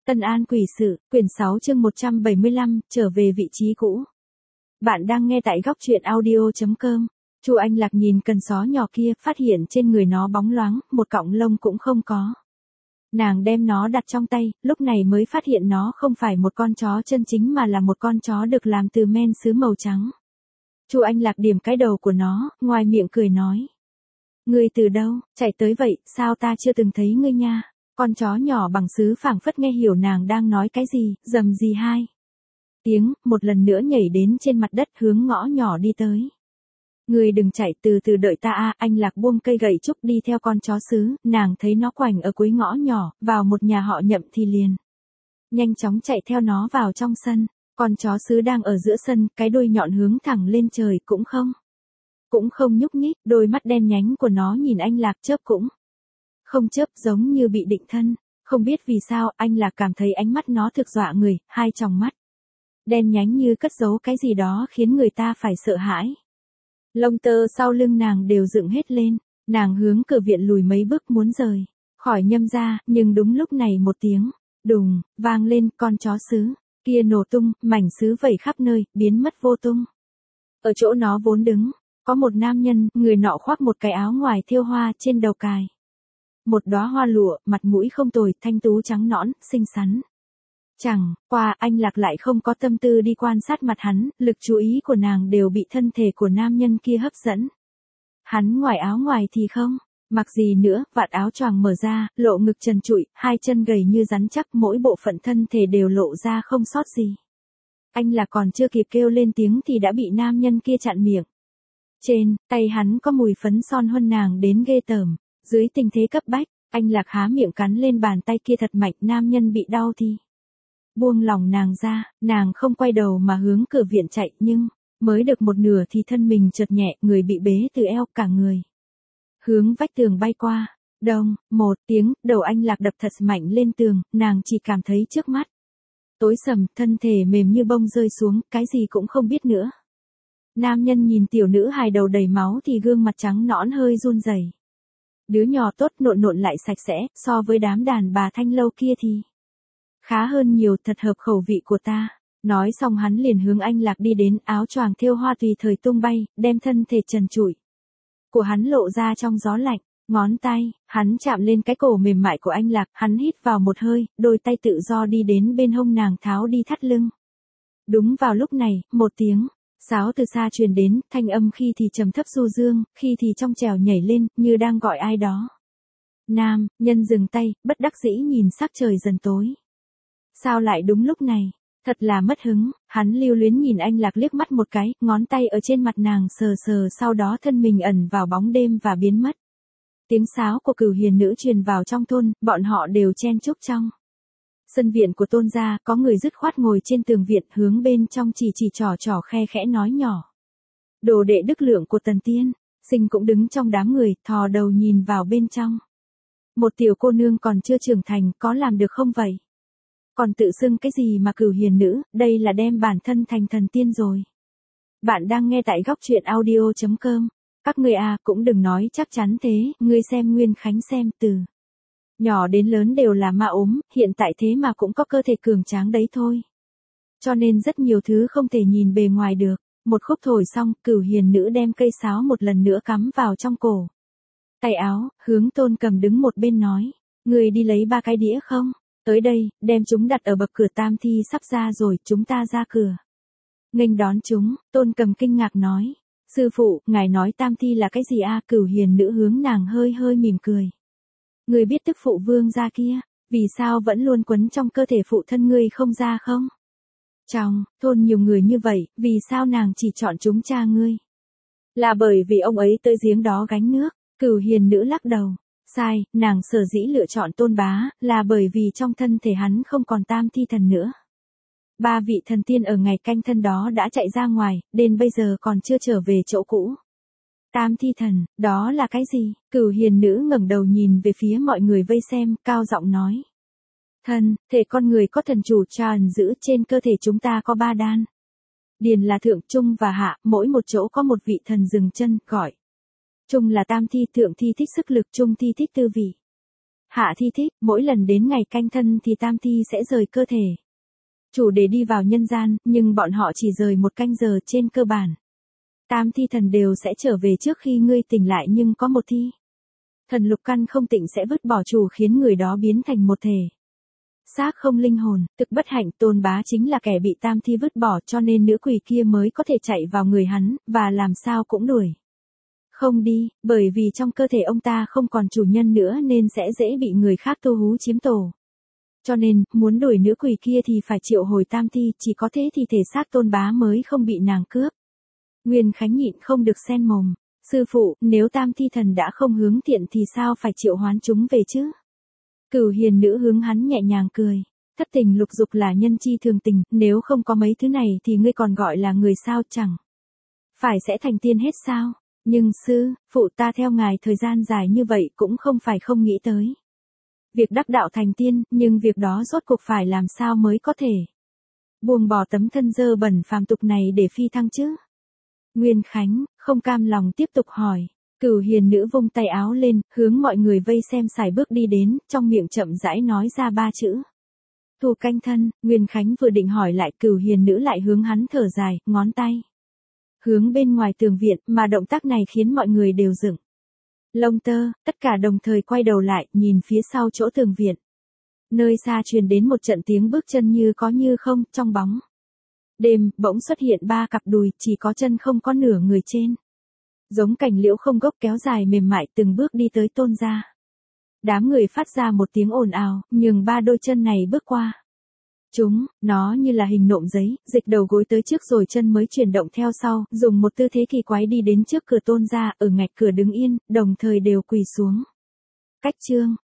Tân An Quỷ Sự, quyển 6 chương 175, trở về vị trí cũ. Bạn đang nghe tại góc truyện audio.com. Chu Anh Lạc nhìn cần só nhỏ kia, phát hiện trên người nó bóng loáng, một cọng lông cũng không có. Nàng đem nó đặt trong tay, lúc này mới phát hiện nó không phải một con chó chân chính mà là một con chó được làm từ men sứ màu trắng. Chu Anh Lạc điểm cái đầu của nó, ngoài miệng cười nói. Ngươi từ đâu, chạy tới vậy, sao ta chưa từng thấy ngươi nha? Con chó nhỏ bằng sứ phảng phất nghe hiểu nàng đang nói cái gì, rầm gì hai tiếng, một lần nữa nhảy đến trên mặt đất hướng ngõ nhỏ đi tới. Ngươi đừng chạy, từ từ đợi ta a. Anh Lạc buông cây gậy trúc đi theo con chó sứ, nàng thấy nó quành ở cuối ngõ nhỏ, vào một nhà họ Nhậm thì liền nhanh chóng chạy theo nó vào trong sân. Con chó sứ đang ở giữa sân, cái đuôi nhọn hướng thẳng lên trời, cũng không nhúc nhích, đôi mắt đen nhánh của nó nhìn anh Lạc chớp cũng không chớp, giống như bị định thân. Không biết vì sao, anh Lạc cảm thấy ánh mắt nó thực dọa người, hai tròng mắt đen nhánh như cất giấu cái gì đó khiến người ta phải sợ hãi. Lông tơ sau lưng nàng đều dựng hết lên, nàng hướng cửa viện lùi mấy bước muốn rời khỏi Nhâm gia, nhưng đúng lúc này một tiếng đùng vang lên, con chó sứ kia nổ tung, mảnh sứ vẩy khắp nơi, biến mất vô tung. Ở chỗ nó vốn đứng, có một nam nhân, người nọ khoác một cái áo ngoài thêu hoa, trên đầu cài một đóa hoa lụa, mặt mũi không tồi, thanh tú trắng nõn, xinh xắn. Chẳng qua, anh Lạc lại không có tâm tư đi quan sát mặt hắn, lực chú ý của nàng đều bị thân thể của nam nhân kia hấp dẫn. Hắn ngoài áo ngoài thì không mặc gì nữa, vạt áo choàng mở ra, lộ ngực trần trụi, hai chân gầy như rắn chắc, mỗi bộ phận thân thể đều lộ ra không sót gì. Anh Lạc còn chưa kịp kêu lên tiếng thì đã bị nam nhân kia chặn miệng. Trên tay hắn có mùi phấn son huân nàng đến ghê tởm. Dưới tình thế cấp bách, anh Lạc há miệng cắn lên bàn tay kia thật mạnh, nam nhân bị đau thì buông lòng nàng ra, nàng không quay đầu mà hướng cửa viện chạy, nhưng mới được một nửa thì thân mình chợt nhẹ, người bị bế từ eo, cả người hướng vách tường bay qua. Đông, một tiếng, đầu anh Lạc đập thật mạnh lên tường, nàng chỉ cảm thấy trước mắt tối sầm, thân thể mềm như bông rơi xuống, cái gì cũng không biết nữa. Nam nhân nhìn tiểu nữ hài đầu đầy máu thì gương mặt trắng nõn hơi run rẩy. Đứa nhỏ tốt, nộn nộn lại sạch sẽ, so với đám đàn bà thanh lâu kia thì khá hơn nhiều, thật hợp khẩu vị của ta. Nói xong hắn liền hướng anh Lạc đi đến, áo choàng thêu hoa tùy thời tung bay, đem thân thể trần trụi của hắn lộ ra trong gió lạnh. Ngón tay, hắn chạm lên cái cổ mềm mại của anh Lạc, hắn hít vào một hơi, đôi tay tự do đi đến bên hông nàng tháo đi thắt lưng. Đúng vào lúc này, một tiếng sáo từ xa truyền đến, thanh âm khi thì trầm thấp du dương, khi thì trong trẻo nhảy lên, như đang gọi ai đó. Nam nhân dừng tay, bất đắc dĩ nhìn sắc trời dần tối. Sao lại đúng lúc này? Thật là mất hứng, hắn lưu luyến nhìn anh Lạc liếc mắt một cái, ngón tay ở trên mặt nàng sờ sờ, sau đó thân mình ẩn vào bóng đêm và biến mất. Tiếng sáo của cửu hiền nữ truyền vào trong thôn, bọn họ đều chen chúc trong sân viện của Tôn gia, có người dứt khoát ngồi trên tường viện hướng bên trong chỉ trò khe khẽ nói nhỏ. Đồ đệ Đức Lượng của Tần Tiên Sinh cũng đứng trong đám người, thò đầu nhìn vào bên trong. Một tiểu cô nương còn chưa trưởng thành, có làm được không vậy? Còn tự xưng cái gì mà cửu hiền nữ, đây là đem bản thân thành thần tiên rồi. Bạn đang nghe tại góc truyện audio.com. Các người cũng đừng nói chắc chắn thế, ngươi xem Nguyên Khánh xem, từ nhỏ đến lớn đều là ma ốm, hiện tại thế mà cũng có cơ thể cường tráng đấy thôi. Cho nên rất nhiều thứ không thể nhìn bề ngoài được. Một khúc thổi xong, cửu hiền nữ đem cây sáo một lần nữa cắm vào trong cổ tay áo, hướng Tôn Cầm đứng một bên nói. Người đi lấy 3 cái đĩa không? Tới đây, đem chúng đặt ở bậc cửa, tam thi sắp ra rồi, chúng ta ra cửa nghênh đón chúng. Tôn Cầm kinh ngạc nói. Sư phụ, ngài nói tam thi là cái gì Cửu hiền nữ hướng nàng hơi hơi mỉm cười. Người biết tức phụ vương gia kia, vì sao vẫn luôn quấn trong cơ thể phụ thân ngươi không ra không? Trong thôn nhiều người như vậy, vì sao nàng chỉ chọn chúng cha ngươi? Là bởi vì ông ấy tới giếng đó gánh nước. Cửu hiền nữ lắc đầu. Sai, nàng sở dĩ lựa chọn Tôn bá, là bởi vì trong thân thể hắn không còn tam thi thần nữa. 3 vị thần tiên ở ngày canh thân đó đã chạy ra ngoài, đến bây giờ còn chưa trở về chỗ cũ. Tam thi thần, đó là cái gì? Cửu hiền nữ ngẩng đầu nhìn về phía mọi người vây xem, cao giọng nói. Thân thể con người có thần chủ cha ẩn giữ, trên cơ thể chúng ta có 3 đan điền là thượng, trung và hạ, mỗi một chỗ có một vị thần dừng chân, gọi. Trung là tam thi, thượng thi thích sức lực, trung thi thích tư vị. Hạ Thi thích, mỗi lần đến ngày canh thân thì tam thi sẽ rời cơ thể chủ để đi vào nhân gian, nhưng bọn họ chỉ rời 1 canh giờ trên cơ bản. Tam thi thần đều sẽ trở về trước khi ngươi tỉnh lại, nhưng có một thi thần lục căn không tịnh sẽ vứt bỏ chủ, khiến người đó biến thành một thể xác không linh hồn. Thực bất hạnh, Tôn Bá chính là kẻ bị tam thi vứt bỏ, cho nên nữ quỷ kia mới có thể chạy vào người hắn, và làm sao cũng đuổi không đi, bởi vì trong cơ thể ông ta không còn chủ nhân nữa nên sẽ dễ bị người khác tu hú chiếm tổ. Cho nên, muốn đuổi nữ quỷ kia thì phải triệu hồi tam thi, chỉ có thế thì thể xác Tôn Bá mới không bị nàng cướp. Nguyên Khánh nhịn không được xen mồm. Sư phụ, nếu tam thi thần đã không hướng thiện thì sao phải triệu hoán chúng về chứ? Cửu Hiền Nữ hướng hắn nhẹ nhàng cười. Thất tình lục dục là nhân chi thường tình, nếu không có mấy thứ này thì ngươi còn gọi là người sao, chẳng phải sẽ thành tiên hết sao? Nhưng sư phụ, ta theo ngài thời gian dài như vậy cũng không phải không nghĩ tới việc đắc đạo thành tiên, nhưng việc đó rốt cuộc phải làm sao mới có thể buông bỏ tấm thân dơ bẩn phàm tục này để phi thăng chứ? Nguyên Khánh không cam lòng tiếp tục hỏi. Cửu Hiền Nữ vung tay áo lên, hướng mọi người vây xem sải bước đi đến, trong miệng chậm rãi nói ra 3 chữ. Tu canh thân. Nguyên Khánh vừa định hỏi lại, Cửu Hiền Nữ lại hướng hắn thở dài, ngón tay hướng bên ngoài tường viện, mà động tác này khiến mọi người đều dựng lông tơ, tất cả đồng thời quay đầu lại, nhìn phía sau chỗ tường viện. Nơi xa truyền đến một trận tiếng bước chân như có như không, trong bóng đêm, bỗng xuất hiện 3 cặp đùi, chỉ có chân không có nửa người trên. Giống cành liễu không gốc kéo dài mềm mại, từng bước đi tới Tôn gia. Đám người phát ra một tiếng ồn ào, nhường 3 đôi chân này bước qua. Nó như là hình nộm giấy, dịch đầu gối tới trước rồi chân mới chuyển động theo sau, dùng một tư thế kỳ quái đi đến trước cửa Tôn gia, ở ngạch cửa đứng yên, đồng thời đều quỳ xuống. Cách chương